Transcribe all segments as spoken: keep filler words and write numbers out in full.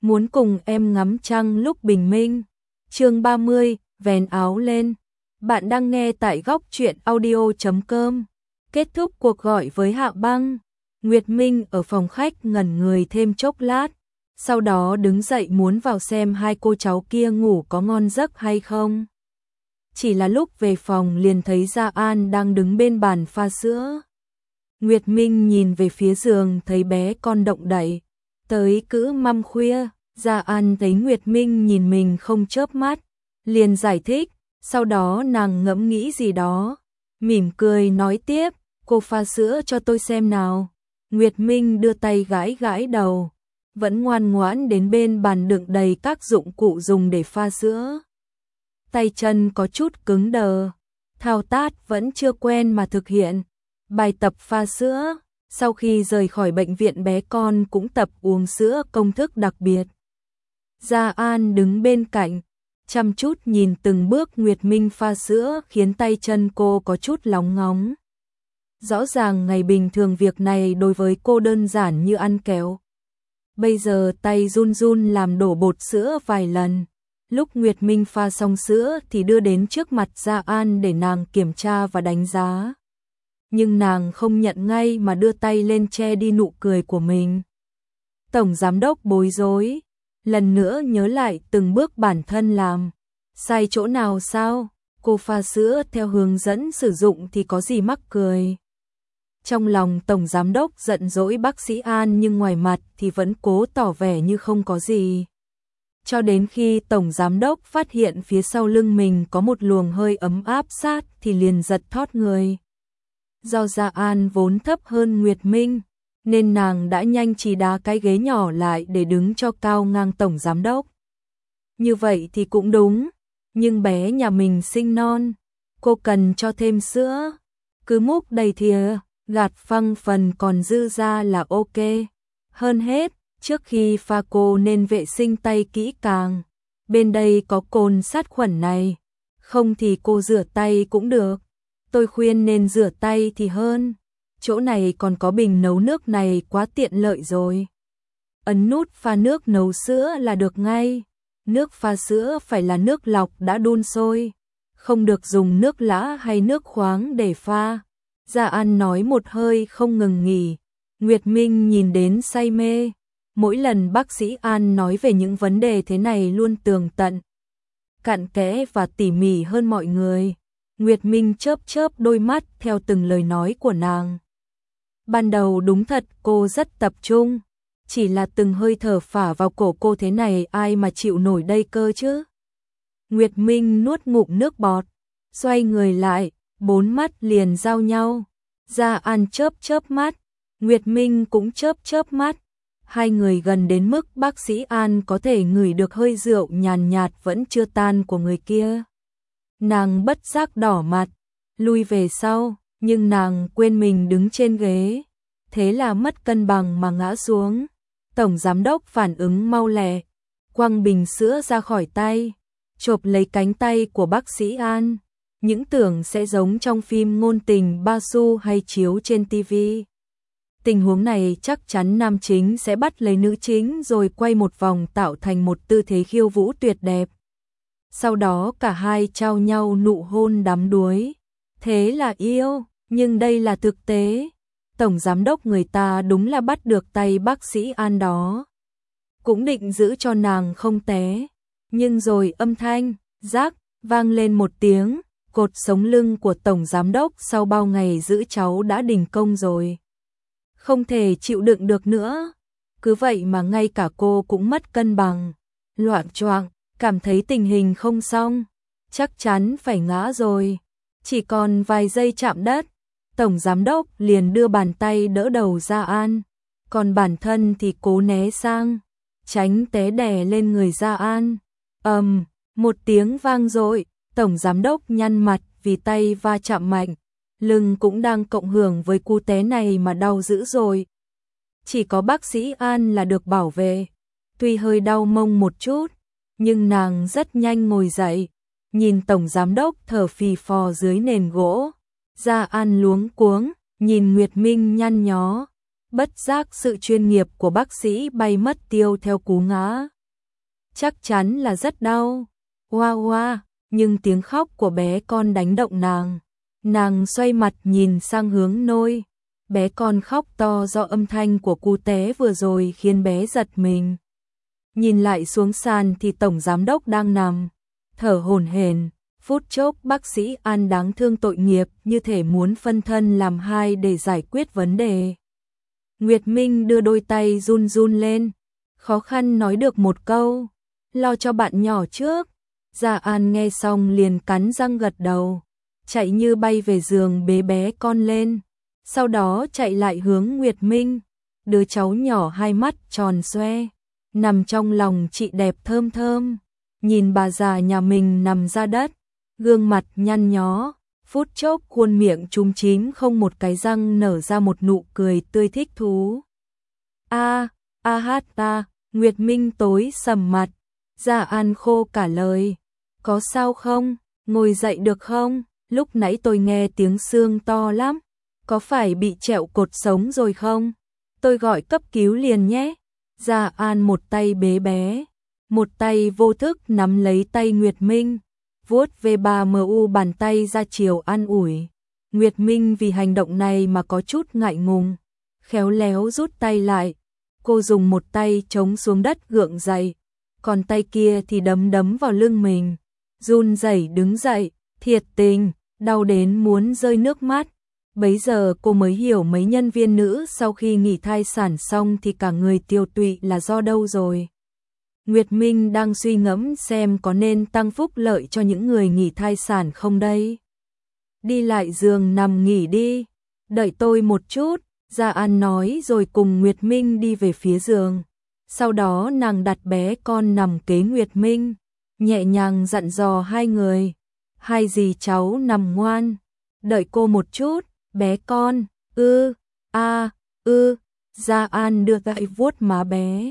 muốn cùng em ngắm trăng lúc bình minh. Chương ba mươi, vén áo lên. Bạn đang nghe tại góc truyện audio chấm com. Kết thúc cuộc gọi với Hạ Băng, Nguyệt Minh ở phòng khách ngẩn người thêm chốc lát, sau đó đứng dậy muốn vào xem hai cô cháu kia ngủ có ngon giấc hay không. Chỉ là lúc về phòng liền thấy Gia An đang đứng bên bàn pha sữa. Nguyệt Minh nhìn về phía giường thấy bé con động đậy, tới cữ măm khuya. Gia An thấy Nguyệt Minh nhìn mình không chớp mắt, liền giải thích, sau đó nàng ngẫm nghĩ gì đó, mỉm cười nói tiếp, cô pha sữa cho tôi xem nào. Nguyệt Minh đưa tay gãi gãi đầu, vẫn ngoan ngoãn đến bên bàn đựng đầy các dụng cụ dùng để pha sữa. Tay chân có chút cứng đờ, thao tác vẫn chưa quen mà thực hiện bài tập pha sữa. Sau khi rời khỏi bệnh viện bé con cũng tập uống sữa công thức đặc biệt. Gia An đứng bên cạnh, chăm chút nhìn từng bước Nguyệt Minh pha sữa khiến tay chân cô có chút lóng ngóng. Rõ ràng ngày bình thường việc này đối với cô đơn giản như ăn kẹo. Bây giờ tay run run làm đổ bột sữa vài lần. Lúc Nguyệt Minh pha xong sữa thì đưa đến trước mặt Gia An để nàng kiểm tra và đánh giá. Nhưng nàng không nhận ngay mà đưa tay lên che đi nụ cười của mình. Tổng giám đốc bối rối, lần nữa nhớ lại từng bước bản thân làm. Sai chỗ nào sao? Cô pha sữa theo hướng dẫn sử dụng thì có gì mắc cười. Trong lòng tổng giám đốc giận dỗi bác sĩ An nhưng ngoài mặt thì vẫn cố tỏ vẻ như không có gì. Cho đến khi tổng giám đốc phát hiện phía sau lưng mình có một luồng hơi ấm áp sát thì liền giật thót người. Do Gia An vốn thấp hơn Nguyệt Minh, nên nàng đã nhanh chỉ đá cái ghế nhỏ lại để đứng cho cao ngang tổng giám đốc. Như vậy thì cũng đúng, nhưng bé nhà mình sinh non, cô cần cho thêm sữa, cứ múc đầy thìa, gạt phăng phần còn dư ra là ok. Hơn hết, trước khi pha cô nên vệ sinh tay kỹ càng, bên đây có cồn sát khuẩn này, không thì cô rửa tay cũng được. Tôi khuyên nên rửa tay thì hơn, chỗ này còn có bình nấu nước này quá tiện lợi rồi. Ấn nút pha nước nấu sữa là được ngay. Nước pha sữa phải là nước lọc đã đun sôi, không được dùng nước lã hay nước khoáng để pha. Gia An nói một hơi không ngừng nghỉ. Nguyệt Minh nhìn đến say mê. Mỗi lần bác sĩ An nói về những vấn đề thế này luôn tường tận, cặn kẽ và tỉ mỉ hơn mọi người. Nguyệt Minh chớp chớp đôi mắt theo từng lời nói của nàng. Ban đầu đúng thật cô rất tập trung, chỉ là từng hơi thở phả vào cổ cô thế này ai mà chịu nổi đây cơ chứ. Nguyệt Minh nuốt ngụm nước bọt, xoay người lại, bốn mắt liền giao nhau. Gia An chớp chớp mắt, Nguyệt Minh cũng chớp chớp mắt. Hai người gần đến mức bác sĩ An có thể ngửi được hơi rượu nhàn nhạt vẫn chưa tan của người kia. Nàng bất giác đỏ mặt, lui về sau, nhưng nàng quên mình đứng trên ghế, thế là mất cân bằng mà ngã xuống. Tổng giám đốc phản ứng mau lẹ, quăng bình sữa ra khỏi tay, chộp lấy cánh tay của bác sĩ An, những tưởng sẽ giống trong phim ngôn tình ba xu hay chiếu trên tivi. Tình huống này chắc chắn nam chính sẽ bắt lấy nữ chính rồi quay một vòng tạo thành một tư thế khiêu vũ tuyệt đẹp. Sau đó cả hai trao nhau nụ hôn đắm đuối. Thế là yêu, nhưng đây là thực tế. Tổng giám đốc người ta đúng là bắt được tay bác sĩ An đó. Cũng định giữ cho nàng không té. Nhưng rồi âm thanh, rác, vang lên một tiếng. Cột sống lưng của tổng giám đốc sau bao ngày giữ cháu đã đình công rồi. Không thể chịu đựng được nữa. Cứ vậy mà ngay cả cô cũng mất cân bằng. Loạng choạng, cảm thấy tình hình không xong. Chắc chắn phải ngã rồi. Chỉ còn vài giây chạm đất. Tổng giám đốc liền đưa bàn tay đỡ đầu Gia An. Còn bản thân thì cố né sang, tránh té đè lên người Gia An. Ầm, um, một tiếng vang dội. Tổng giám đốc nhăn mặt vì tay va chạm mạnh. Lưng cũng đang cộng hưởng với cú té này mà đau dữ rồi. Chỉ có bác sĩ An là được bảo vệ. Tuy hơi đau mông một chút, nhưng nàng rất nhanh ngồi dậy. Nhìn tổng giám đốc thở phì phò dưới nền gỗ. Gia An luống cuống, nhìn Nguyệt Minh nhăn nhó. Bất giác sự chuyên nghiệp của bác sĩ bay mất tiêu theo cú ngã. chắc chắn là rất đau. Oa oa, nhưng tiếng khóc của bé con đánh động nàng. Nàng xoay mặt nhìn sang hướng nôi. Bé con khóc to do âm thanh của cú té vừa rồi khiến bé giật mình. Nhìn lại xuống sàn thì tổng giám đốc đang nằm, thở hổn hển. Phút chốc bác sĩ An đáng thương tội nghiệp như thể muốn phân thân làm hai để giải quyết vấn đề. Nguyệt Minh đưa đôi tay run run lên, khó khăn nói được một câu, lo cho bạn nhỏ trước. Gia An nghe xong liền cắn răng gật đầu, chạy như bay về giường bế bé con lên, sau đó chạy lại hướng Nguyệt Minh. Đứa cháu nhỏ hai mắt tròn xoe, nằm trong lòng chị đẹp thơm thơm, nhìn bà già nhà mình nằm ra đất, gương mặt nhăn nhó, phút chốc khuôn miệng chúm chím không một cái răng nở ra một nụ cười tươi thích thú. A, a hát ta, Nguyệt Minh tối sầm mặt, Gia An khô cả lời. Có sao không? Ngồi dậy được không? Lúc nãy tôi nghe tiếng xương to lắm, có phải bị trẹo cột sống rồi không? Tôi gọi cấp cứu liền nhé. Gia An một tay bế bé, một tay vô thức nắm lấy tay Nguyệt Minh, vuốt về bà mờ u bàn tay ra chiều an ủi. Nguyệt Minh vì hành động này mà có chút ngại ngùng, khéo léo rút tay lại. Cô dùng một tay chống xuống đất gượng dậy, còn tay kia thì đấm đấm vào lưng mình, run rẩy đứng dậy, thiệt tình, đau đến muốn rơi nước mắt. Bấy giờ cô mới hiểu mấy nhân viên nữ sau khi nghỉ thai sản xong thì cả người tiêu tụy là do đâu rồi. Nguyệt Minh đang suy ngẫm xem có nên tăng phúc lợi cho những người nghỉ thai sản không đây. Đi lại giường nằm nghỉ đi, đợi tôi một chút, Gia An nói rồi cùng Nguyệt Minh đi về phía giường. Sau đó nàng đặt bé con nằm kế Nguyệt Minh, nhẹ nhàng dặn dò hai người. Hai dì cháu nằm ngoan, đợi cô một chút, bé con, ư, a, ư, Gia An đưa tay vuốt má bé.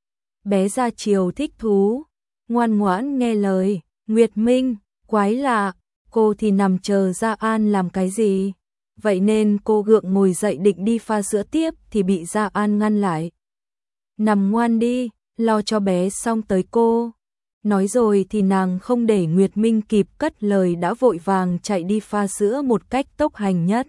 Bé ra chiều thích thú, ngoan ngoãn nghe lời. Nguyệt Minh, quái lạ, cô thì nằm chờ Gia An làm cái gì? Vậy nên cô gượng ngồi dậy định đi pha sữa tiếp thì bị Gia An ngăn lại. Nằm ngoan đi, lo cho bé xong tới cô. Nói rồi thì nàng không để Nguyệt Minh kịp cất lời đã vội vàng chạy đi pha sữa một cách tốc hành nhất.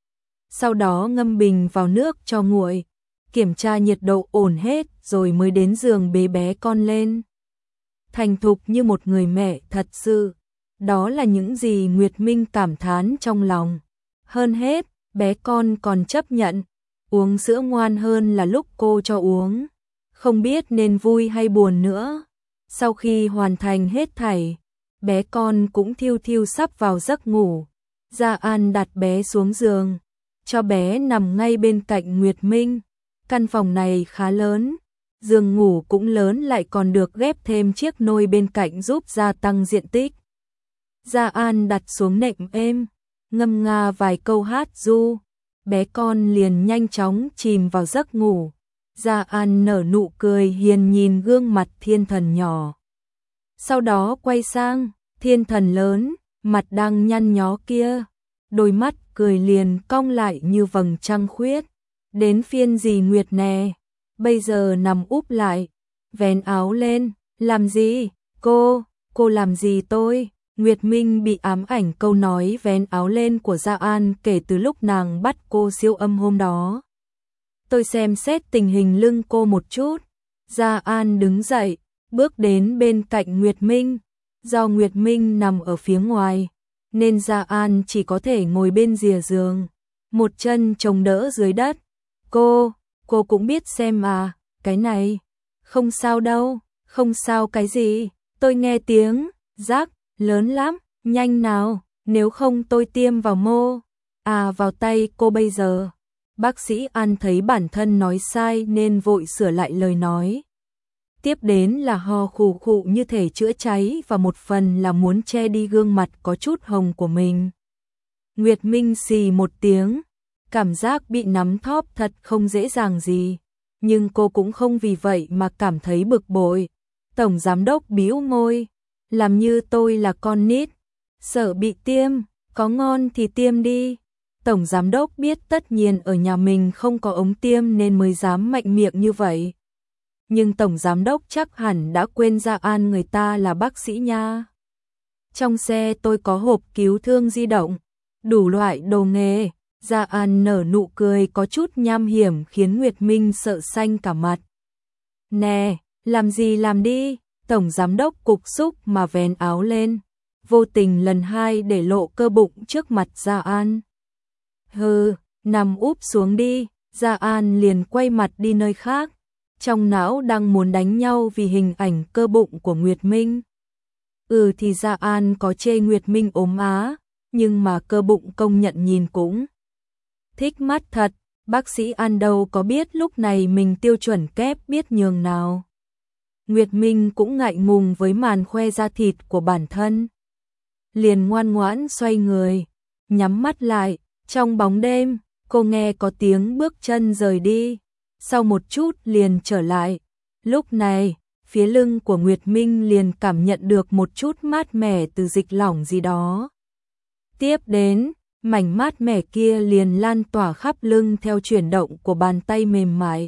Sau đó ngâm bình vào nước cho nguội, kiểm tra nhiệt độ ổn hết rồi mới đến giường bế bé con lên. Thành thục như một người mẹ thật sự, đó là những gì Nguyệt Minh cảm thán trong lòng. Hơn hết, bé con còn chấp nhận, uống sữa ngoan hơn là lúc cô cho uống. Không biết nên vui hay buồn nữa. Sau khi hoàn thành hết thảy, bé con cũng thiêu thiêu sắp vào giấc ngủ. Gia An đặt bé xuống giường, cho bé nằm ngay bên cạnh Nguyệt Minh. Căn phòng này khá lớn, giường ngủ cũng lớn lại còn được ghép thêm chiếc nôi bên cạnh giúp gia tăng diện tích. Gia An đặt xuống nệm êm, ngâm nga vài câu hát ru, bé con liền nhanh chóng chìm vào giấc ngủ. Gia An nở nụ cười hiền nhìn gương mặt thiên thần nhỏ. Sau đó quay sang, thiên thần lớn, mặt đang nhăn nhó kia, đôi mắt cười liền cong lại như vầng trăng khuyết. Đến phiên dì Nguyệt nè, bây giờ nằm úp lại, vén áo lên, làm gì, cô, cô làm gì tôi? Nguyệt Minh bị ám ảnh câu nói vén áo lên của Gia An kể từ lúc nàng bắt cô siêu âm hôm đó. Tôi xem xét tình hình lưng cô một chút. Gia An đứng dậy, bước đến bên cạnh Nguyệt Minh. Do Nguyệt Minh nằm ở phía ngoài, nên Gia An chỉ có thể ngồi bên rìa giường, một chân chống đỡ dưới đất. Cô, cô cũng biết xem à, cái này, không sao đâu, không sao cái gì, tôi nghe tiếng, rắc, lớn lắm, nhanh nào, nếu không tôi tiêm vào mô, à vào tay cô bây giờ. Bác sĩ An thấy bản thân nói sai nên vội sửa lại lời nói. Tiếp đến là ho khù khụ như thể chữa cháy và một phần là muốn che đi gương mặt có chút hồng của mình. Nguyệt Minh xì một tiếng, cảm giác bị nắm thóp thật không dễ dàng gì, nhưng cô cũng không vì vậy mà cảm thấy bực bội. Tổng giám đốc bĩu môi, làm như tôi là con nít, sợ bị tiêm, có ngon thì tiêm đi. Tổng giám đốc biết tất nhiên ở nhà mình không có ống tiêm nên mới dám mạnh miệng như vậy. nhưng tổng giám đốc chắc hẳn đã quên Gia An người ta là bác sĩ nha. Trong xe tôi có hộp cứu thương di động, đủ loại đồ nghề. Gia An nở nụ cười có chút nham hiểm khiến Nguyệt Minh sợ xanh cả mặt. Nè, làm gì làm đi, tổng giám đốc cục xúc mà vén áo lên, vô tình lần hai để lộ cơ bụng trước mặt Gia An. Hừ, nằm úp xuống đi, Gia An liền quay mặt đi nơi khác, trong não đang muốn đánh nhau vì hình ảnh cơ bụng của Nguyệt Minh. Ừ thì Gia An có chê Nguyệt Minh ốm á, nhưng mà cơ bụng công nhận nhìn cũng thích mắt thật, bác sĩ An đâu có biết lúc này mình tiêu chuẩn kép biết nhường nào. Nguyệt Minh cũng ngại ngùng với màn khoe da thịt của bản thân. Liền ngoan ngoãn xoay người, nhắm mắt lại, trong bóng đêm, cô nghe có tiếng bước chân rời đi, sau một chút liền trở lại. Lúc này, phía lưng của Nguyệt Minh liền cảm nhận được một chút mát mẻ từ dịch lỏng gì đó. Tiếp đến, mảnh mát mẻ kia liền lan tỏa khắp lưng theo chuyển động của bàn tay mềm mại.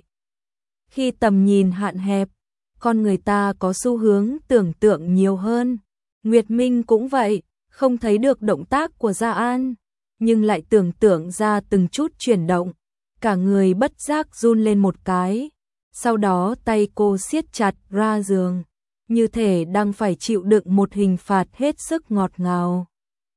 Khi tầm nhìn hạn hẹp, con người ta có xu hướng tưởng tượng nhiều hơn. Nguyệt Minh cũng vậy, không thấy được động tác của Gia An, nhưng lại tưởng tượng ra từng chút chuyển động. Cả người bất giác run lên một cái, sau đó tay cô siết chặt ra giường, như thể đang phải chịu đựng một hình phạt hết sức ngọt ngào.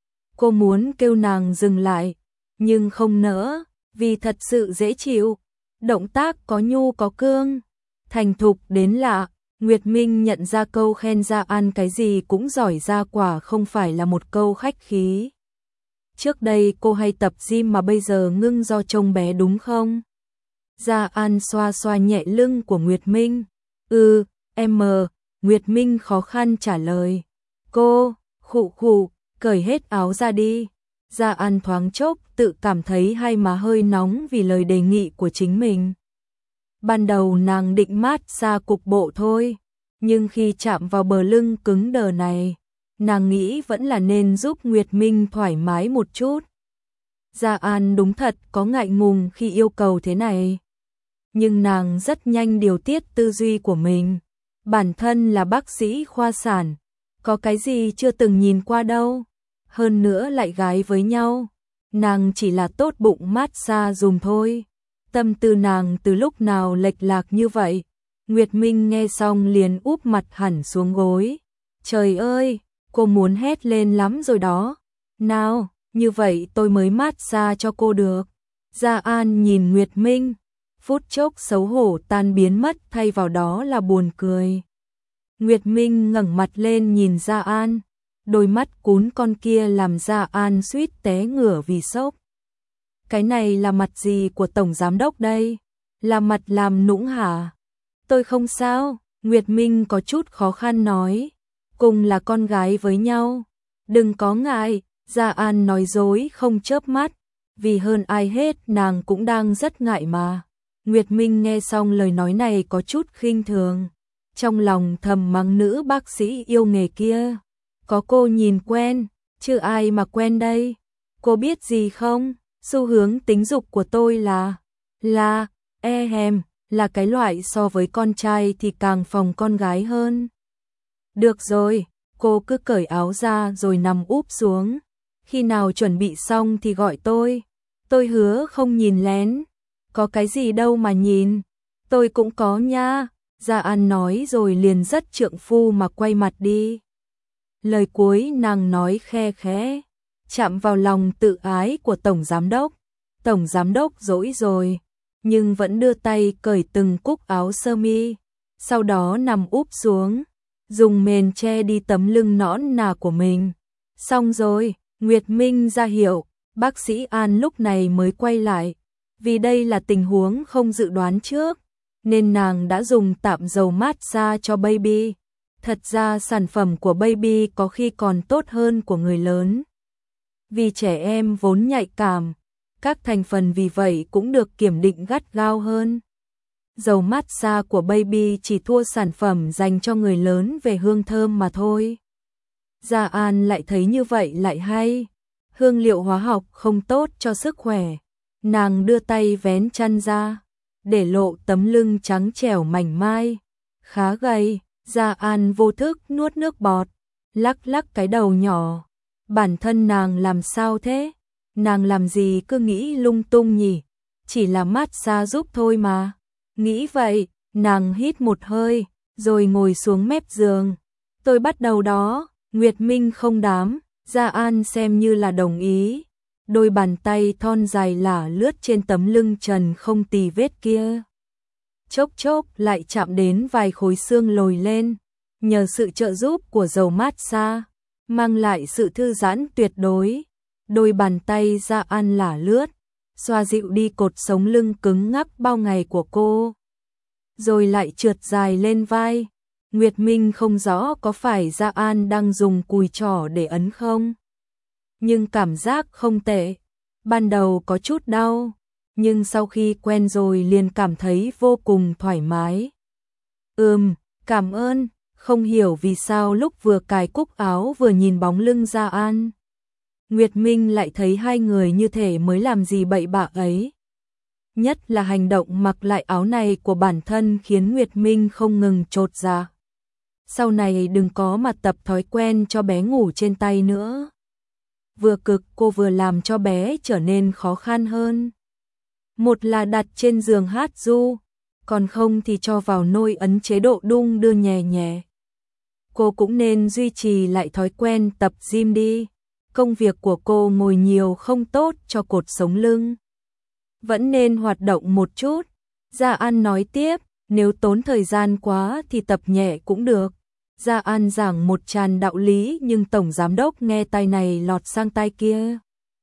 Cô muốn kêu nàng dừng lại, nhưng không nỡ, vì thật sự dễ chịu. Động tác có nhu có cương, thành thục đến lạ. Nguyệt Minh nhận ra câu khen Gia An cái gì cũng giỏi ra quả không phải là một câu khách khí. Trước đây cô hay tập gym mà bây giờ ngưng do trông bé đúng không? Gia An xoa xoa nhẹ lưng của Nguyệt Minh. Ừ, em mờ, Nguyệt Minh khó khăn trả lời. Cô, khụ khụ, cởi hết áo ra đi. Gia An thoáng chốc tự cảm thấy hai má hơi nóng vì lời đề nghị của chính mình. Ban đầu nàng định mát xa cục bộ thôi, nhưng khi chạm vào bờ lưng cứng đờ này, nàng nghĩ vẫn là nên giúp Nguyệt Minh thoải mái một chút. Gia An đúng thật có ngại ngùng khi yêu cầu thế này, nhưng nàng rất nhanh điều tiết tư duy của mình. Bản thân là bác sĩ khoa sản, có cái gì chưa từng nhìn qua đâu, hơn nữa lại gái với nhau, nàng chỉ là tốt bụng mát xa dùm thôi. Tâm tư nàng từ lúc nào lệch lạc như vậy? Nguyệt Minh nghe xong liền úp mặt hẳn xuống gối. Trời ơi, cô muốn hét lên lắm rồi đó. Nào, như vậy tôi mới mát xa cho cô được. Gia An nhìn Nguyệt Minh, phút chốc xấu hổ tan biến mất thay vào đó là buồn cười. Nguyệt Minh ngẩng mặt lên nhìn Gia An, đôi mắt cún con kia làm Gia An suýt té ngửa vì sốc. Cái này là mặt gì của tổng giám đốc đây? Là mặt làm nũng hả? Tôi không sao, Nguyệt Minh có chút khó khăn nói. Cùng là con gái với nhau. Đừng có ngại, Gia An nói dối không chớp mắt. Vì hơn ai hết nàng cũng đang rất ngại mà. Nguyệt Minh nghe xong lời nói này có chút khinh thường. Trong lòng thầm mắng nữ bác sĩ yêu nghề kia. Có cô nhìn quen, chứ ai mà quen đây? Cô biết gì không? Xu hướng tính dục của tôi là, là, e hèm, là cái loại so với con trai thì càng phòng con gái hơn. Được rồi, cô cứ cởi áo ra rồi nằm úp xuống. Khi nào chuẩn bị xong thì gọi tôi. Tôi hứa không nhìn lén. Có cái gì đâu mà nhìn. Tôi cũng có nha. Gia An nói rồi liền rất trượng phu mà quay mặt đi. Lời cuối nàng nói khe khẽ, chạm vào lòng tự ái của tổng giám đốc. Tổng giám đốc dỗi rồi, nhưng vẫn đưa tay cởi từng cúc áo sơ mi, sau đó nằm úp xuống, dùng mền che đi tấm lưng nõn nà của mình. Xong rồi, Nguyệt Minh ra hiệu, bác sĩ An lúc này mới quay lại. Vì đây là tình huống không dự đoán trước, nên nàng đã dùng tạm dầu mát xa cho baby. Thật ra sản phẩm của baby có khi còn tốt hơn của người lớn. Vì trẻ em vốn nhạy cảm, các thành phần vì vậy cũng được kiểm định gắt gao hơn. Dầu mát xa của baby chỉ thua sản phẩm dành cho người lớn về hương thơm mà thôi. Gia An lại thấy như vậy lại hay. Hương liệu hóa học không tốt cho sức khỏe. Nàng đưa tay vén chăn ra, để lộ tấm lưng trắng trẻo mảnh mai. khá gầy. Gia An vô thức nuốt nước bọt, lắc lắc cái đầu nhỏ. Bản thân nàng làm sao thế? Nàng làm gì cứ nghĩ lung tung nhỉ? Chỉ là massage giúp thôi mà. Nghĩ vậy, nàng hít một hơi, rồi ngồi xuống mép giường. Tôi bắt đầu đó. Nguyệt Minh không đám, Gia An xem như là đồng ý. Đôi bàn tay thon dài lả lướt trên tấm lưng trần không tì vết kia. Chốc chốc lại chạm đến vài khối xương lồi lên. Nhờ sự trợ giúp của dầu massage, mang lại sự thư giãn tuyệt đối. Đôi bàn tay Gia An lả lướt, xoa dịu đi cột sống lưng cứng ngắc bao ngày của cô. Rồi lại trượt dài lên vai. Nguyệt Minh không rõ có phải Gia An đang dùng cùi trỏ để ấn không. Nhưng cảm giác không tệ. Ban đầu có chút đau, nhưng sau khi quen rồi liền cảm thấy vô cùng thoải mái. Ừm, cảm ơn. Không hiểu vì sao lúc vừa cài cúc áo vừa nhìn bóng lưng Gia An, Nguyệt Minh lại thấy hai người như thể mới làm gì bậy bạ ấy. Nhất là hành động mặc lại áo này của bản thân khiến Nguyệt Minh không ngừng chột dạ. Sau này đừng có mà tập thói quen cho bé ngủ trên tay nữa. Vừa cực cô vừa làm cho bé trở nên khó khăn hơn. Một là đặt trên giường hát ru, còn không thì cho vào nôi ấn chế độ đung đưa nhẹ nhẹ. Cô cũng nên duy trì lại thói quen tập gym đi. Công việc của cô ngồi nhiều không tốt cho cột sống lưng. Vẫn nên hoạt động một chút. Gia An nói tiếp, nếu tốn thời gian quá thì tập nhẹ cũng được. Gia An giảng một tràn đạo lý nhưng tổng giám đốc nghe tai này lọt sang tai kia.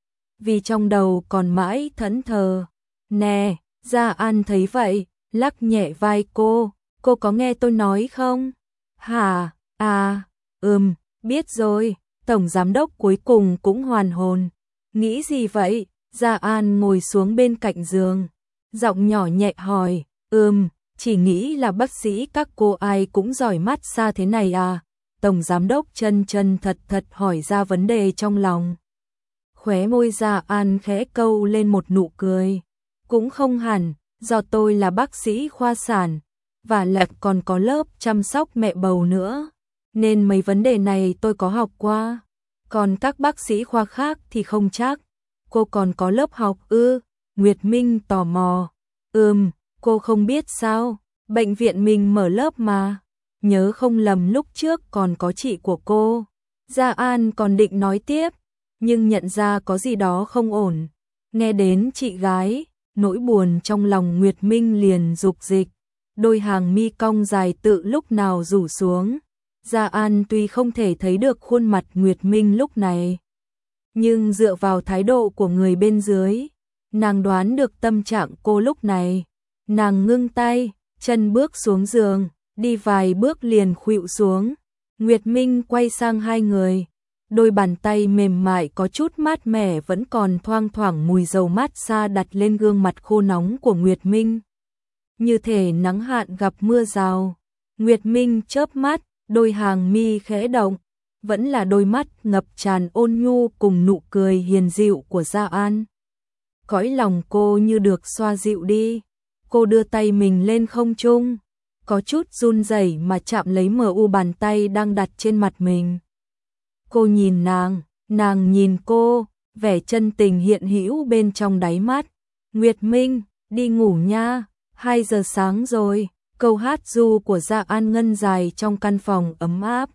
Vì trong đầu còn mãi thẫn thờ. Nè, Gia An thấy vậy, lắc nhẹ vai cô. Cô có nghe tôi nói không? Hả? À, ừm, biết rồi. Tổng giám đốc cuối cùng cũng hoàn hồn. Nghĩ gì vậy? Gia An ngồi xuống bên cạnh giường. Giọng nhỏ nhẹ hỏi, ừm, chỉ nghĩ là bác sĩ các cô ai cũng giỏi massage thế này à? Tổng giám đốc chân chân thật thật hỏi ra vấn đề trong lòng. Khóe môi Gia An khẽ câu lên một nụ cười. Cũng không hẳn, do tôi là bác sĩ khoa sản, và lại còn có lớp chăm sóc mẹ bầu nữa, nên mấy vấn đề này tôi có học qua. Còn các bác sĩ khoa khác thì không chắc. Cô còn có lớp học ư? Nguyệt Minh tò mò. Ừm, cô không biết sao? Bệnh viện mình mở lớp mà. Nhớ không lầm lúc trước còn có chị của cô. Gia An còn định nói tiếp, nhưng nhận ra có gì đó không ổn. Nghe đến chị gái, nỗi buồn trong lòng Nguyệt Minh liền dục dịch. Đôi hàng mi cong dài tự lúc nào rủ xuống. Gia An tuy không thể thấy được khuôn mặt Nguyệt Minh lúc này, nhưng dựa vào thái độ của người bên dưới, nàng đoán được tâm trạng cô lúc này. Nàng ngưng tay, chân bước xuống giường, đi vài bước liền khuỵu xuống. Nguyệt Minh quay sang hai người, đôi bàn tay mềm mại có chút mát mẻ vẫn còn thoang thoảng mùi dầu massage đặt lên gương mặt khô nóng của Nguyệt Minh. Như thể nắng hạn gặp mưa rào. Nguyệt Minh chớp mắt, đôi hàng mi khẽ động, vẫn là đôi mắt ngập tràn ôn nhu cùng nụ cười hiền dịu của Gia An. Cõi lòng cô như được xoa dịu đi. Cô đưa tay mình lên không trung, có chút run rẩy mà chạm lấy mờ u bàn tay đang đặt trên mặt mình. Cô nhìn nàng, nàng nhìn cô, vẻ chân tình hiện hữu bên trong đáy mắt. Nguyệt Minh, đi ngủ nha, hai giờ sáng rồi. Câu hát ru của Gia An ngân dài trong căn phòng ấm áp.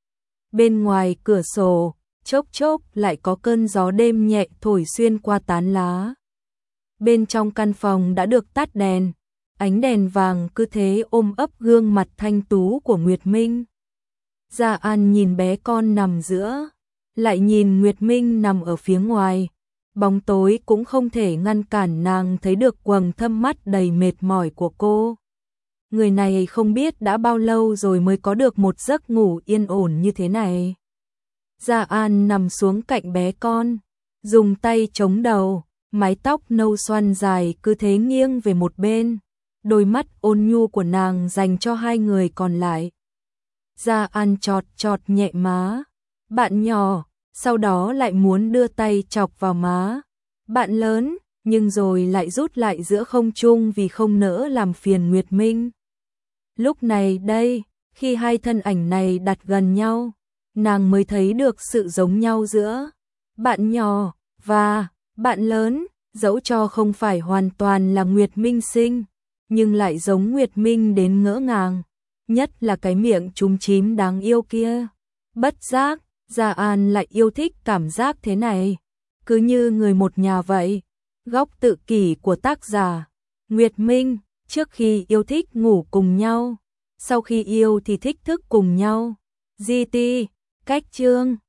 Bên ngoài cửa sổ, chốc chốc lại có cơn gió đêm nhẹ thổi xuyên qua tán lá. Bên trong căn phòng đã được tắt đèn, ánh đèn vàng cứ thế ôm ấp gương mặt thanh tú của Nguyệt Minh. Gia An nhìn bé con nằm giữa, lại nhìn Nguyệt Minh nằm ở phía ngoài. Bóng tối cũng không thể ngăn cản nàng thấy được quầng thâm mắt đầy mệt mỏi của cô. Người này không biết đã bao lâu rồi mới có được một giấc ngủ yên ổn như thế này. Gia An nằm xuống cạnh bé con, dùng tay chống đầu, mái tóc nâu xoăn dài cứ thế nghiêng về một bên. Đôi mắt ôn nhu của nàng dành cho hai người còn lại. Gia An chọt chọt nhẹ má bạn nhỏ, sau đó lại muốn đưa tay chọc vào má bạn lớn, nhưng rồi lại rút lại giữa không trung vì không nỡ làm phiền Nguyệt Minh. Lúc này đây, khi hai thân ảnh này đặt gần nhau, nàng mới thấy được sự giống nhau giữa bạn nhỏ và bạn lớn, dẫu cho không phải hoàn toàn là Nguyệt Minh sinh, nhưng lại giống Nguyệt Minh đến ngỡ ngàng, nhất là cái miệng chúm chím đáng yêu kia. Bất giác, Gia An lại yêu thích cảm giác thế này, cứ như người một nhà vậy. Góc tự kỷ của tác giả Nguyệt Minh, trước khi yêu thích ngủ cùng nhau, sau khi yêu thì thích thức cùng nhau. giê tê, cách chương